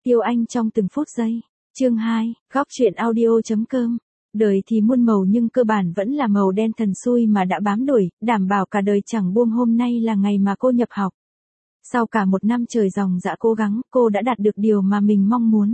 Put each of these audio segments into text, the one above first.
Tiêu Anh trong từng phút giây. Chương 2, góc truyện audio.com. Đời thì muôn màu nhưng cơ bản vẫn là màu đen thần xui mà đã bám đuổi, đảm bảo cả đời chẳng buông. Hôm nay là ngày mà cô nhập học. Sau cả một năm trời ròng rã cố gắng, cô đã đạt được điều mà mình mong muốn.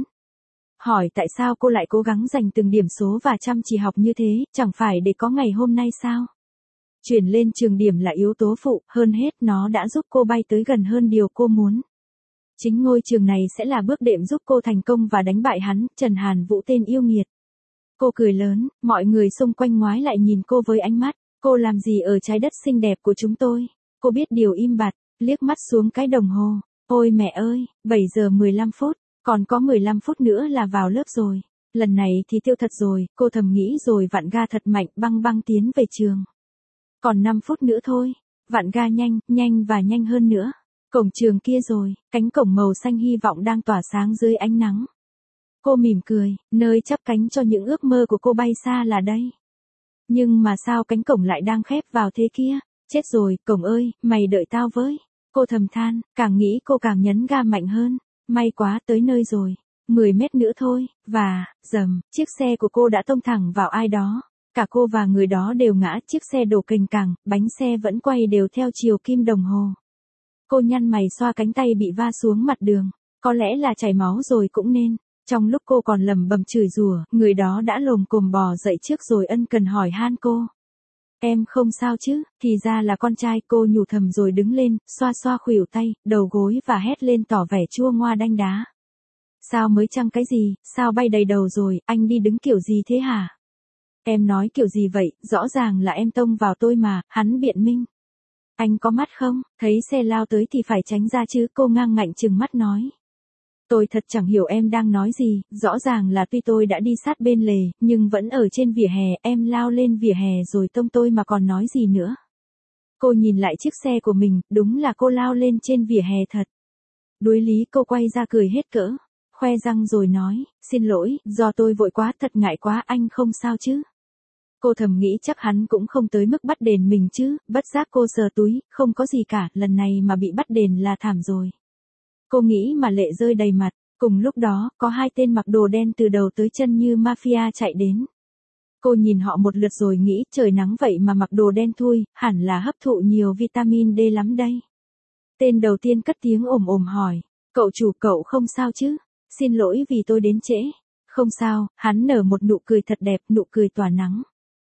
Hỏi tại sao cô lại cố gắng dành từng điểm số và chăm chỉ học như thế, chẳng phải để có ngày hôm nay sao? Chuyển lên trường điểm là yếu tố phụ, hơn hết nó đã giúp cô bay tới gần hơn điều cô muốn. Chính ngôi trường này sẽ là bước đệm giúp cô thành công và đánh bại hắn, Trần Hàn Vũ tên yêu nghiệt. Cô cười lớn, mọi người xung quanh ngoái lại nhìn cô với ánh mắt, cô làm gì ở trái đất xinh đẹp của chúng tôi? Cô biết điều im bặt, liếc mắt xuống cái đồng hồ. Ôi mẹ ơi, 7 giờ 15 phút, còn có 15 phút nữa là vào lớp rồi. Lần này thì tiêu thật rồi, cô thầm nghĩ rồi vặn ga thật mạnh băng băng tiến về trường. Còn 5 phút nữa thôi, vặn ga nhanh, nhanh và nhanh hơn nữa. Cổng trường kia rồi, cánh cổng màu xanh hy vọng đang tỏa sáng dưới ánh nắng. Cô mỉm cười, nơi chắp cánh cho những ước mơ của cô bay xa là đây. Nhưng mà sao cánh cổng lại đang khép vào thế kia? Chết rồi, cổng ơi, mày đợi tao với. Cô thầm than, càng nghĩ cô càng nhấn ga mạnh hơn. May quá tới nơi rồi. 10 mét nữa thôi, và, rầm, chiếc xe của cô đã tông thẳng vào ai đó. Cả cô và người đó đều ngã, chiếc xe đổ cành cẳng, bánh xe vẫn quay đều theo chiều kim đồng hồ. Cô nhăn mày xoa cánh tay bị va xuống mặt đường, có lẽ là chảy máu rồi cũng nên. Trong lúc cô còn lẩm bẩm chửi rủa, người đó đã lồm cồm bò dậy trước rồi ân cần hỏi han cô. Em không sao chứ? Thì ra là con trai, cô nhủ thầm rồi đứng lên, xoa xoa khuỷu tay, đầu gối và hét lên tỏ vẻ chua ngoa đanh đá. Sao mới chăng cái gì, sao bay đầy đầu rồi, anh đi đứng kiểu gì thế hả? Em nói kiểu gì vậy, rõ ràng là em tông vào tôi mà, hắn biện minh. Anh có mắt không, thấy xe lao tới thì phải tránh ra chứ, cô ngang ngạnh trừng mắt nói. Tôi thật chẳng hiểu em đang nói gì, rõ ràng là tuy tôi đã đi sát bên lề, nhưng vẫn ở trên vỉa hè, em lao lên vỉa hè rồi tông tôi mà còn nói gì nữa. Cô nhìn lại chiếc xe của mình, đúng là cô lao lên trên vỉa hè thật. Đuối lý cô quay ra cười hết cỡ, khoe răng rồi nói, xin lỗi, do tôi vội quá, thật ngại quá, anh không sao chứ. Cô thầm nghĩ chắc hắn cũng không tới mức bắt đền mình chứ, bất giác cô sờ túi, không có gì cả, lần này mà bị bắt đền là thảm rồi. Cô nghĩ mà lệ rơi đầy mặt, cùng lúc đó, có 2 tên mặc đồ đen từ đầu tới chân như mafia chạy đến. Cô nhìn họ một lượt rồi nghĩ, trời nắng vậy mà mặc đồ đen thui, hẳn là hấp thụ nhiều vitamin D lắm đây. Tên đầu tiên cất tiếng ồm ồm hỏi, cậu chủ cậu không sao chứ? Xin lỗi vì tôi đến trễ. Không sao, hắn nở một nụ cười thật đẹp, nụ cười tỏa nắng.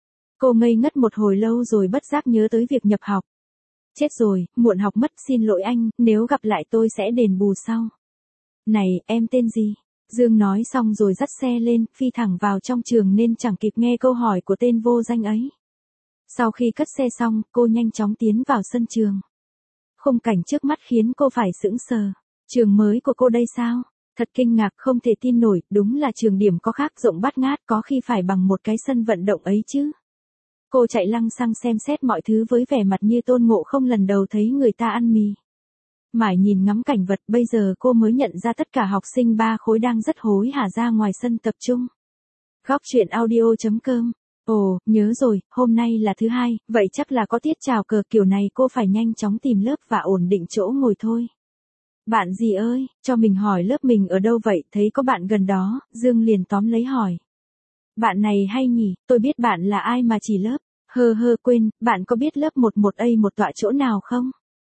Cô ngây ngất một hồi lâu rồi bất giác nhớ tới việc nhập học. Chết rồi, muộn học mất, xin lỗi anh, nếu gặp lại tôi sẽ đền bù sau. Này, em tên gì? Dương nói xong rồi dắt xe lên, phi thẳng vào trong trường nên chẳng kịp nghe câu hỏi của tên vô danh ấy. Sau khi cất xe xong, cô nhanh chóng tiến vào sân trường. Khung cảnh trước mắt khiến cô phải sững sờ. Trường mới của cô đây sao? Thật kinh ngạc, không thể tin nổi, đúng là trường điểm có khác, rộng bát ngát, có khi phải bằng một cái sân vận động ấy chứ. Cô chạy lăng xăng xem xét mọi thứ với vẻ mặt như Tôn Ngộ Không lần đầu thấy người ta ăn mì. Mãi nhìn ngắm cảnh vật, bây giờ cô mới nhận ra tất cả học sinh 3 khối đang rất hối hả ra ngoài sân tập trung. Góc truyện audio.com. Ồ, nhớ rồi, hôm nay là thứ Hai, vậy chắc là có tiết chào cờ, kiểu này cô phải nhanh chóng tìm lớp và ổn định chỗ ngồi thôi. Bạn gì ơi, cho mình hỏi lớp mình ở đâu vậy, thấy có bạn gần đó, Dương liền tóm lấy hỏi. Bạn này hay nhỉ, tôi biết bạn là ai mà chỉ lớp. Quên, bạn có biết lớp 11A một tọa chỗ nào không?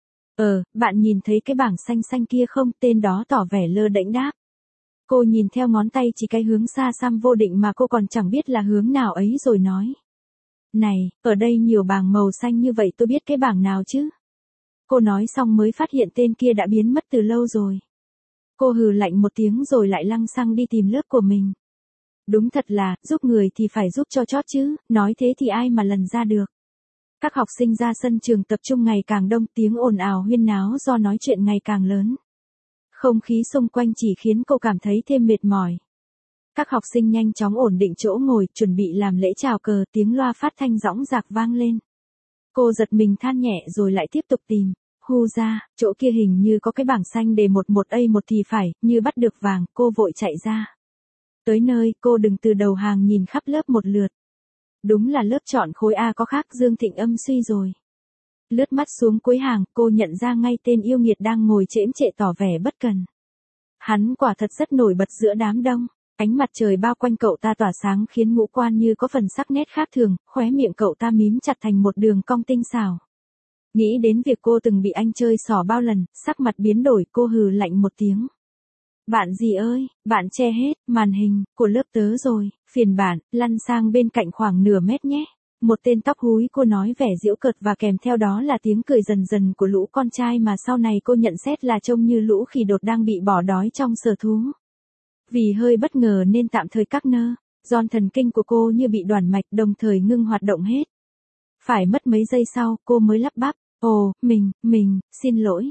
Bạn nhìn thấy cái bảng xanh xanh kia không? Tên đó tỏ vẻ lơ đễnh đáp. Cô nhìn theo ngón tay chỉ cái hướng xa xăm vô định mà cô còn chẳng biết là hướng nào ấy rồi nói. Này, ở đây nhiều bảng màu xanh như vậy tôi biết cái bảng nào chứ? Cô nói xong mới phát hiện tên kia đã biến mất từ lâu rồi. Cô hừ lạnh một tiếng rồi lại lăng xăng đi tìm lớp của mình. Đúng thật là, giúp người thì phải giúp cho chót chứ, nói thế thì ai mà lần ra được. Các học sinh ra sân trường tập trung ngày càng đông, tiếng ồn ào huyên náo do nói chuyện ngày càng lớn. Không khí xung quanh chỉ khiến cô cảm thấy thêm mệt mỏi. Các học sinh nhanh chóng ổn định chỗ ngồi, chuẩn bị làm lễ chào cờ, tiếng loa phát thanh dõng dạc vang lên. Cô giật mình than nhẹ rồi lại tiếp tục tìm. Hu ra, chỗ kia hình như có cái bảng xanh đề 11A1 thì phải, như bắt được vàng, cô vội chạy ra. Tới nơi, cô đứng từ đầu hàng nhìn khắp lớp một lượt. Đúng là lớp chọn khối A có khác, Dương Thịnh Âm suy rồi. Lướt mắt xuống cuối hàng, cô nhận ra ngay tên yêu nghiệt đang ngồi chễm chệ tỏ vẻ bất cần. Hắn quả thật rất nổi bật giữa đám đông. Ánh mặt trời bao quanh cậu ta tỏa sáng khiến ngũ quan như có phần sắc nét khác thường, khóe miệng cậu ta mím chặt thành một đường cong tinh xảo. Nghĩ đến việc cô từng bị anh chơi xỏ bao lần, sắc mặt biến đổi, cô hừ lạnh một tiếng. Bạn gì ơi, bạn che hết màn hình của lớp tớ rồi, phiền bạn, lăn sang bên cạnh khoảng nửa mét nhé. Một tên tóc húi cô nói vẻ giễu cợt và kèm theo đó là tiếng cười dần dần của lũ con trai mà sau này cô nhận xét là trông như lũ khỉ đột đang bị bỏ đói trong sở thú. Vì hơi bất ngờ nên tạm thời cắt nơ, giòn thần kinh của cô như bị đoản mạch đồng thời ngưng hoạt động hết. Phải mất mấy giây sau cô mới lắp bắp, ồ, mình, xin lỗi,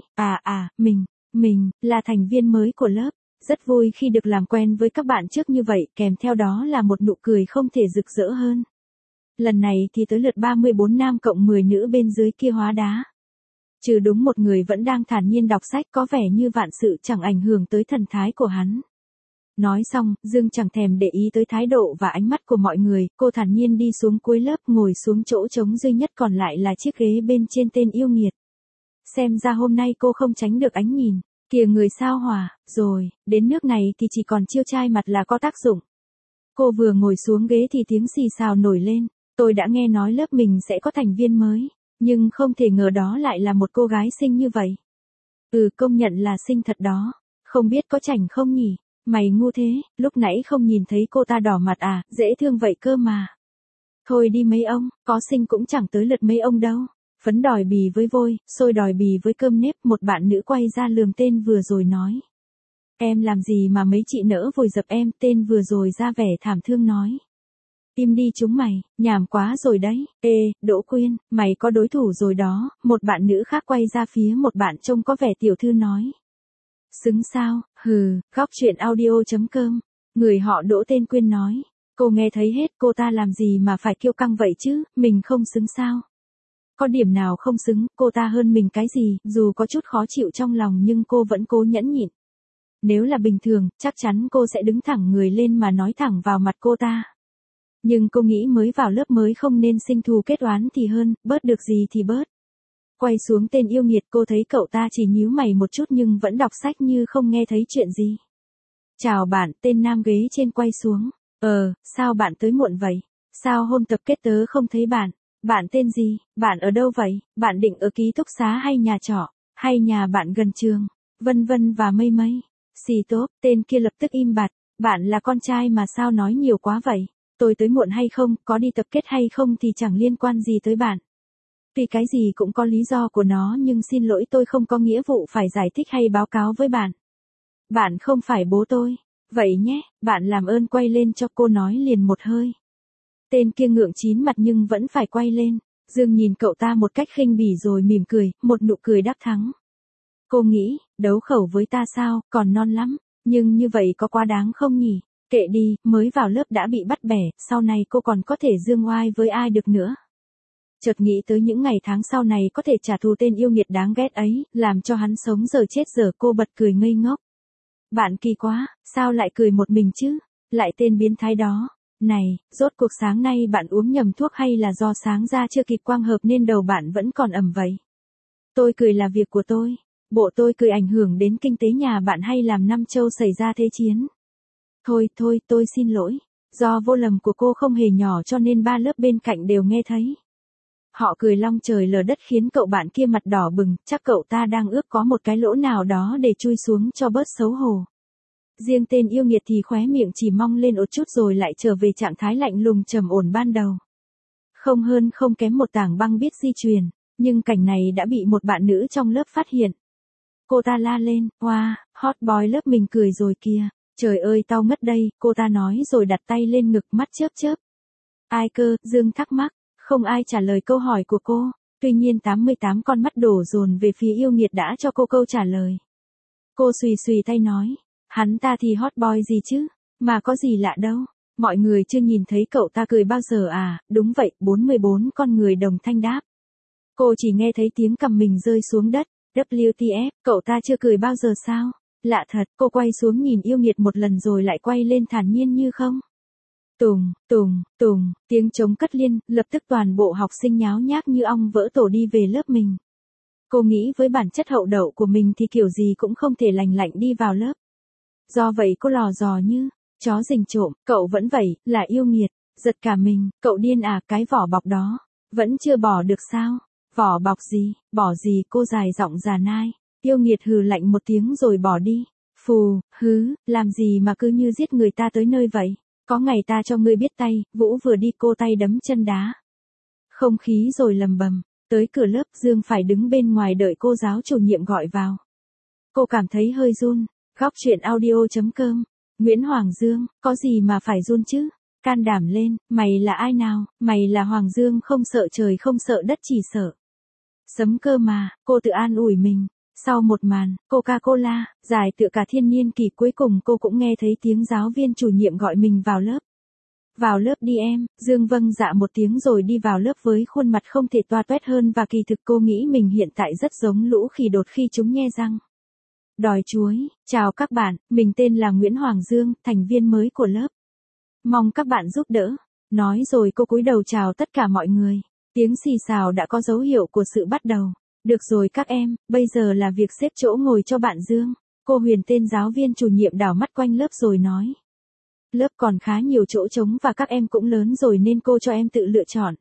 mình, là thành viên mới của lớp. Rất vui khi được làm quen với các bạn trước như vậy, kèm theo đó là một nụ cười không thể rực rỡ hơn. Lần này thì tới lượt 34 nam cộng 10 nữ bên dưới kia hóa đá. Trừ đúng một người vẫn đang thản nhiên đọc sách có vẻ như vạn sự chẳng ảnh hưởng tới thần thái của hắn. Nói xong, Dương chẳng thèm để ý tới thái độ và ánh mắt của mọi người, cô thản nhiên đi xuống cuối lớp ngồi xuống chỗ trống duy nhất còn lại là chiếc ghế bên trên tên yêu nghiệt. Xem ra hôm nay cô không tránh được ánh nhìn. Kìa người sao hỏa, rồi, đến nước này thì chỉ còn chiêu trai mặt là có tác dụng. Cô vừa ngồi xuống ghế thì tiếng xì xào nổi lên, tôi đã nghe nói lớp mình sẽ có thành viên mới, nhưng không thể ngờ đó lại là một cô gái xinh như vậy. Công nhận là xinh thật đó, không biết có chảnh không nhỉ, mày ngu thế, lúc nãy không nhìn thấy cô ta đỏ mặt à, dễ thương vậy cơ mà. Thôi đi mấy ông, có xinh cũng chẳng tới lượt mấy ông đâu. Phấn đòi bì với vôi, xôi đòi bì với cơm nếp, một bạn nữ quay ra lườm tên vừa rồi nói. Em làm gì mà mấy chị nỡ vùi dập em, tên vừa rồi ra vẻ thảm thương nói. Im đi chúng mày, nhảm quá rồi đấy, Đỗ Quyên, mày có đối thủ rồi đó, một bạn nữ khác quay ra phía một bạn trông có vẻ tiểu thư nói. Xứng sao, góc truyện audio.com, người họ Đỗ tên Quyên nói. Cô nghe thấy hết, cô ta làm gì mà phải kiêu căng vậy chứ, mình không xứng sao. Có điểm nào không xứng, cô ta hơn mình cái gì, dù có chút khó chịu trong lòng nhưng cô vẫn cố nhẫn nhịn. Nếu là bình thường, chắc chắn cô sẽ đứng thẳng người lên mà nói thẳng vào mặt cô ta. Nhưng cô nghĩ mới vào lớp mới không nên sinh thù kết oán thì hơn, bớt được gì thì bớt. Quay xuống tên yêu nghiệt cô thấy cậu ta chỉ nhíu mày một chút nhưng vẫn đọc sách như không nghe thấy chuyện gì. Chào bạn, tên nam ghế trên quay xuống. Sao bạn tới muộn vậy? Sao hôm tập kết tớ không thấy bạn? Bạn tên gì? Bạn ở đâu vậy? Bạn định ở ký túc xá hay nhà trọ? Hay nhà bạn gần trường? Vân vân và mây mây. Xì tốt, tên kia lập tức im bặt. Bạn là con trai mà sao nói nhiều quá vậy? Tôi tới muộn hay không, có đi tập kết hay không thì chẳng liên quan gì tới bạn. Vì cái gì cũng có lý do của nó nhưng xin lỗi tôi không có nghĩa vụ phải giải thích hay báo cáo với bạn. Bạn không phải bố tôi. Vậy nhé, bạn làm ơn quay lên cho cô nói liền một hơi. Tên kia ngượng chín mặt nhưng vẫn phải quay lên. Dương nhìn cậu ta một cách khinh bỉ rồi mỉm cười, một nụ cười đắc thắng. Cô nghĩ, đấu khẩu với ta sao, còn non lắm, nhưng như vậy có quá đáng không nhỉ? Kệ đi, mới vào lớp đã bị bắt bẻ, sau này cô còn có thể dương oai với ai được nữa. Chợt nghĩ tới những ngày tháng sau này có thể trả thù tên yêu nghiệt đáng ghét ấy, làm cho hắn sống giờ chết giờ cô bật cười ngây ngốc. Bạn kỳ quá, sao lại cười một mình chứ? Lại tên biến thái đó. Này, rốt cuộc sáng nay bạn uống nhầm thuốc hay là do sáng ra chưa kịp quang hợp nên đầu bạn vẫn còn ẩm vậy? Tôi cười là việc của tôi. Bộ tôi cười ảnh hưởng đến kinh tế nhà bạn hay làm Nam Châu xảy ra thế chiến? Thôi, tôi xin lỗi. Do vô lầm của cô không hề nhỏ cho nên ba lớp bên cạnh đều nghe thấy. Họ cười long trời lở đất khiến cậu bạn kia mặt đỏ bừng, chắc cậu ta đang ước có một cái lỗ nào đó để chui xuống cho bớt xấu hổ. Riêng tên yêu nghiệt thì khóe miệng chỉ mong lên một chút rồi lại trở về trạng thái lạnh lùng trầm ổn ban đầu. Không hơn không kém một tảng băng biết di truyền, nhưng cảnh này đã bị một bạn nữ trong lớp phát hiện. Cô ta la lên, wow, hot boy lớp mình cười rồi kìa, trời ơi tao ngất đây, cô ta nói rồi đặt tay lên ngực mắt chớp chớp. Ai cơ, Dương thắc mắc, không ai trả lời câu hỏi của cô, tuy nhiên 88 con mắt đổ dồn về phía yêu nghiệt đã cho cô câu trả lời. Cô xùy xùy tay nói. Hắn ta thì hot boy gì chứ, mà có gì lạ đâu, mọi người chưa nhìn thấy cậu ta cười bao giờ à, đúng vậy, 44 con người đồng thanh đáp. Cô chỉ nghe thấy tiếng cầm mình rơi xuống đất, WTF, cậu ta chưa cười bao giờ sao, lạ thật, cô quay xuống nhìn yêu nghiệt một lần rồi lại quay lên thản nhiên như không. Tùng, tiếng trống cất liên, lập tức toàn bộ học sinh nháo nhác như ong vỡ tổ đi về lớp mình. Cô nghĩ với bản chất hậu đậu của mình thì kiểu gì cũng không thể lành lạnh đi vào lớp. Do vậy cô lò dò như chó rình trộm, cậu vẫn vậy, là yêu nghiệt, giật cả mình, cậu điên à, cái vỏ bọc đó, vẫn chưa bỏ được sao? Vỏ bọc gì, bỏ gì, cô dài giọng già nai, yêu nghiệt hừ lạnh một tiếng rồi bỏ đi. Phù, hứ, làm gì mà cứ như giết người ta tới nơi vậy? Có ngày ta cho ngươi biết tay, Vũ vừa đi cô tay đấm chân đá. Không khí rồi lầm bầm, tới cửa lớp Dương phải đứng bên ngoài đợi cô giáo chủ nhiệm gọi vào. Cô cảm thấy hơi run, góc chuyện audio.com, Nguyễn Hoàng Dương, có gì mà phải run chứ? Can đảm lên, mày là ai nào, mày là Hoàng Dương không sợ trời không sợ đất chỉ sợ sấm cơ mà, cô tự an ủi mình. Sau một màn, Coca-Cola, dài tựa cả thiên niên kỷ cuối cùng cô cũng nghe thấy tiếng giáo viên chủ nhiệm gọi mình vào lớp. Vào lớp đi em, Dương vâng dạ một tiếng rồi đi vào lớp với khuôn mặt không thể toa toét hơn và kỳ thực cô nghĩ mình hiện tại rất giống lũ khỉ đột khi chúng nhe răng. Đòi chuối, chào các bạn, mình tên là Nguyễn Hoàng Dương, thành viên mới của lớp. Mong các bạn giúp đỡ. Nói rồi cô cúi đầu chào tất cả mọi người. Tiếng xì xào đã có dấu hiệu của sự bắt đầu. Được rồi các em, bây giờ là việc xếp chỗ ngồi cho bạn Dương. Cô Huyền tên giáo viên chủ nhiệm đảo mắt quanh lớp rồi nói. Lớp còn khá nhiều chỗ trống và các em cũng lớn rồi nên cô cho em tự lựa chọn.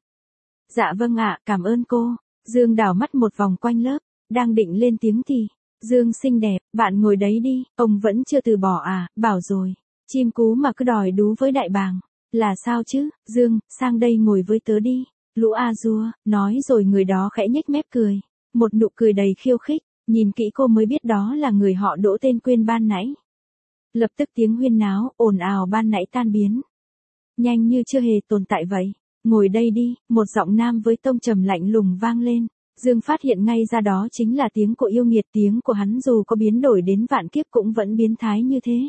Dạ vâng ạ, cảm ơn cô. Dương đảo mắt một vòng quanh lớp, đang định lên tiếng thì. Dương xinh đẹp, bạn ngồi đấy đi, ông vẫn chưa từ bỏ à, bảo rồi. Chim cú mà cứ đòi đú với đại bàng. Là sao chứ, Dương, sang đây ngồi với tớ đi. Lũ a dua, nói rồi người đó khẽ nhếch mép cười. Một nụ cười đầy khiêu khích, nhìn kỹ cô mới biết đó là người họ Đỗ tên Quyên ban nãy. Lập tức tiếng huyên náo, ồn ào ban nãy tan biến. Nhanh như chưa hề tồn tại vậy. Ngồi đây đi, một giọng nam với tông trầm lạnh lùng vang lên. Dương phát hiện ngay ra đó chính là tiếng của yêu nghiệt, tiếng của hắn dù có biến đổi đến vạn kiếp cũng vẫn biến thái như thế.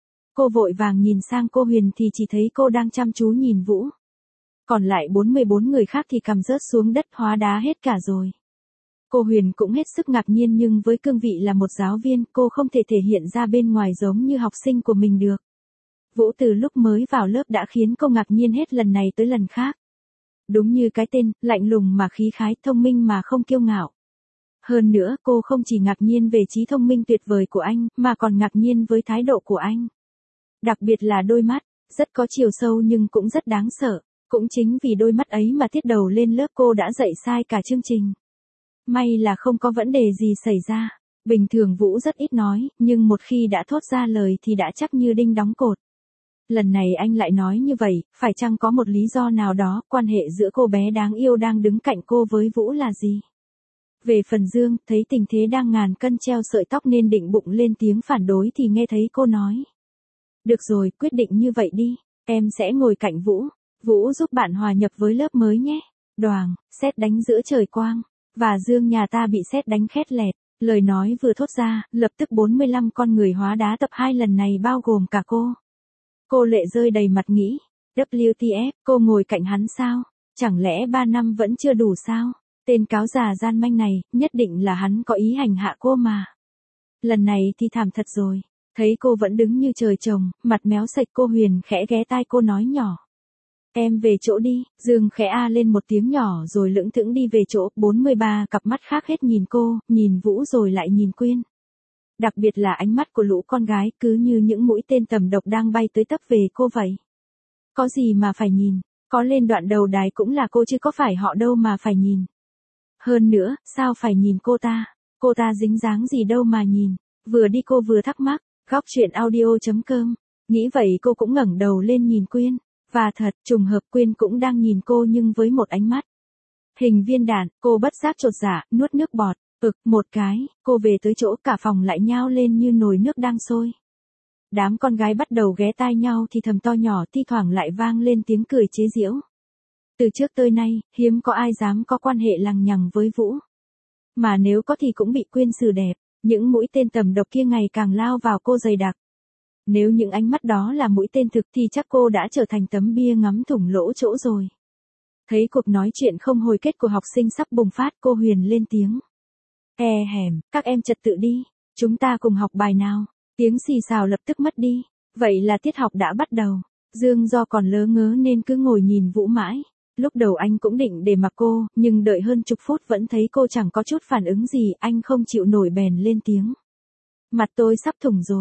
Cô vội vàng nhìn sang cô Huyền thì chỉ thấy cô đang chăm chú nhìn Vũ. Còn lại 44 người khác thì cầm rớt xuống đất hóa đá hết cả rồi. Cô Huyền cũng hết sức ngạc nhiên nhưng với cương vị là một giáo viên cô không thể thể hiện ra bên ngoài giống như học sinh của mình được. Vũ từ lúc mới vào lớp đã khiến cô ngạc nhiên hết lần này tới lần khác. Đúng như cái tên, lạnh lùng mà khí khái, thông minh mà không kiêu ngạo. Hơn nữa cô không chỉ ngạc nhiên về trí thông minh tuyệt vời của anh mà còn ngạc nhiên với thái độ của anh. Đặc biệt là đôi mắt, rất có chiều sâu nhưng cũng rất đáng sợ. Cũng chính vì đôi mắt ấy mà tiết đầu lên lớp cô đã dạy sai cả chương trình. May là không có vấn đề gì xảy ra. Bình thường Vũ rất ít nói, nhưng một khi đã thốt ra lời thì đã chắc như đinh đóng cột. Lần này anh lại nói như vậy, phải chăng có một lý do nào đó, quan hệ giữa cô bé đáng yêu đang đứng cạnh cô với Vũ là gì? Về phần Dương, thấy tình thế đang ngàn cân treo sợi tóc nên định bụng lên tiếng phản đối thì nghe thấy cô nói. Được rồi, quyết định như vậy đi, em sẽ ngồi cạnh Vũ. Vũ giúp bạn hòa nhập với lớp mới nhé. Đoàng, sét đánh giữa trời quang. Và Dương nhà ta bị sét đánh khét lẹt. Lời nói vừa thốt ra, lập tức 45 con người hóa đá tập 2 lần này bao gồm cả cô. Cô lệ rơi đầy mặt nghĩ. WTF, cô ngồi cạnh hắn sao? Chẳng lẽ 3 năm vẫn chưa đủ sao? Tên cáo già gian manh này, nhất định là hắn có ý hành hạ cô mà. Lần này thì thảm thật rồi. Thấy cô vẫn đứng như trời trồng, mặt méo sạch cô Huyền khẽ ghé tai cô nói nhỏ. Em về chỗ đi, Dương khẽ a lên một tiếng nhỏ rồi lững thững đi về chỗ, 43 cặp mắt khác hết nhìn cô, nhìn Vũ rồi lại nhìn Quyên. Đặc biệt là ánh mắt của lũ con gái cứ như những mũi tên tầm độc đang bay tới tấp về cô vậy. Có gì mà phải nhìn, có lên đoạn đầu đài cũng là cô chứ có phải họ đâu mà phải nhìn. Hơn nữa, sao phải nhìn cô ta dính dáng gì đâu mà nhìn, vừa đi cô vừa thắc mắc, góc chuyện audio.com, nghĩ vậy cô cũng ngẩng đầu lên nhìn Quyên. Và thật, trùng hợp Quyên cũng đang nhìn cô nhưng với một ánh mắt hình viên đạn, cô bất giác chột dạ, nuốt nước bọt, một cái, cô về tới chỗ cả phòng lại nhao lên như nồi nước đang sôi. Đám con gái bắt đầu ghé tai nhau thì thầm to nhỏ, thi thoảng lại vang lên tiếng cười chế giễu. Từ trước tới nay, hiếm có ai dám có quan hệ lằng nhằng với Vũ. Mà nếu có thì cũng bị Quyên xử đẹp, những mũi tên tầm độc kia ngày càng lao vào cô dày đặc. Nếu những ánh mắt đó là mũi tên thực thì chắc cô đã trở thành tấm bia ngắm thủng lỗ chỗ rồi. Thấy cuộc nói chuyện không hồi kết của học sinh sắp bùng phát, cô Huyền lên tiếng. Hèm, các em trật tự đi, chúng ta cùng học bài nào. Tiếng xì xào lập tức mất đi, vậy là tiết học đã bắt đầu. Dương do còn lớ ngớ nên cứ ngồi nhìn Vũ mãi. Lúc đầu anh cũng định để mặc cô, nhưng đợi hơn chục phút vẫn thấy cô chẳng có chút phản ứng gì, anh không chịu nổi bèn lên tiếng. Mặt tôi sắp thủng rồi.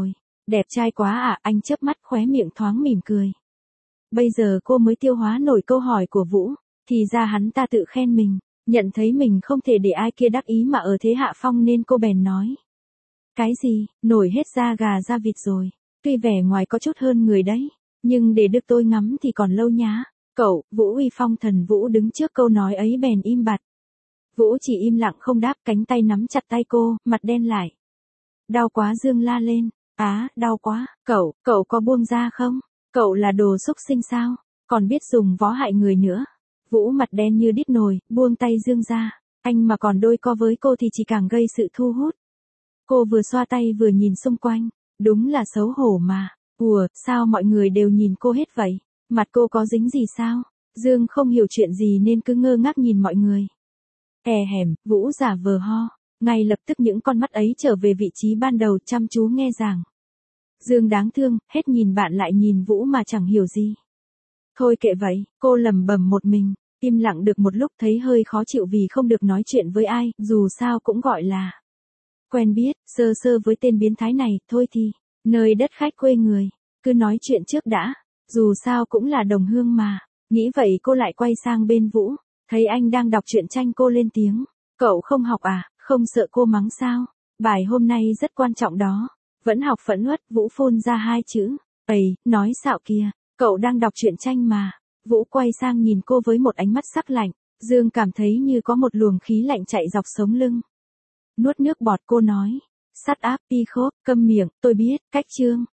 Đẹp trai quá à, anh chớp mắt khóe miệng thoáng mỉm cười. Bây giờ cô mới tiêu hóa nổi câu hỏi của Vũ, thì ra hắn ta tự khen mình, nhận thấy mình không thể để ai kia đắc ý mà ở thế hạ phong nên cô bèn nói. Cái gì, nổi hết da gà da vịt rồi, tuy vẻ ngoài có chút hơn người đấy, nhưng để được tôi ngắm thì còn lâu nhá. Cậu, Vũ uy phong thần Vũ đứng trước câu nói ấy bèn im bặt. Vũ chỉ im lặng không đáp, cánh tay nắm chặt tay cô, mặt đen lại. Đau quá, Dương la lên. Á, đau quá, cậu có buông ra không? Cậu là đồ xúc sinh sao? Còn biết dùng võ hại người nữa. Vũ mặt đen như đít nồi, buông tay Dương ra. Anh mà còn đôi co với cô thì chỉ càng gây sự thu hút. Cô vừa xoa tay vừa nhìn xung quanh. Đúng là xấu hổ mà. Ủa, sao mọi người đều nhìn cô hết vậy? Mặt cô có dính gì sao? Dương không hiểu chuyện gì nên cứ ngơ ngác nhìn mọi người. Hẻm, Vũ giả vờ ho. Ngay lập tức những con mắt ấy trở về vị trí ban đầu chăm chú nghe giảng. Dương đáng thương, hết nhìn bạn lại nhìn Vũ mà chẳng hiểu gì. Thôi kệ vậy, cô lẩm bẩm một mình, im lặng được một lúc thấy hơi khó chịu vì không được nói chuyện với ai, dù sao cũng gọi là quen biết, sơ sơ với tên biến thái này, thôi thì, nơi đất khách quê người, cứ nói chuyện trước đã, dù sao cũng là đồng hương mà. Nghĩ vậy cô lại quay sang bên Vũ, thấy anh đang đọc truyện tranh cô lên tiếng. Cậu không học à, không sợ cô mắng sao? Bài hôm nay rất quan trọng đó. Vẫn học phẫn uất, Vũ phun ra hai chữ. Ây, nói xạo kìa, cậu đang đọc truyện tranh mà. Vũ quay sang nhìn cô với một ánh mắt sắc lạnh. Dương cảm thấy như có một luồng khí lạnh chạy dọc sống lưng. Nuốt nước bọt cô nói. Shut up, Peacock, câm miệng, tôi biết, cách chương.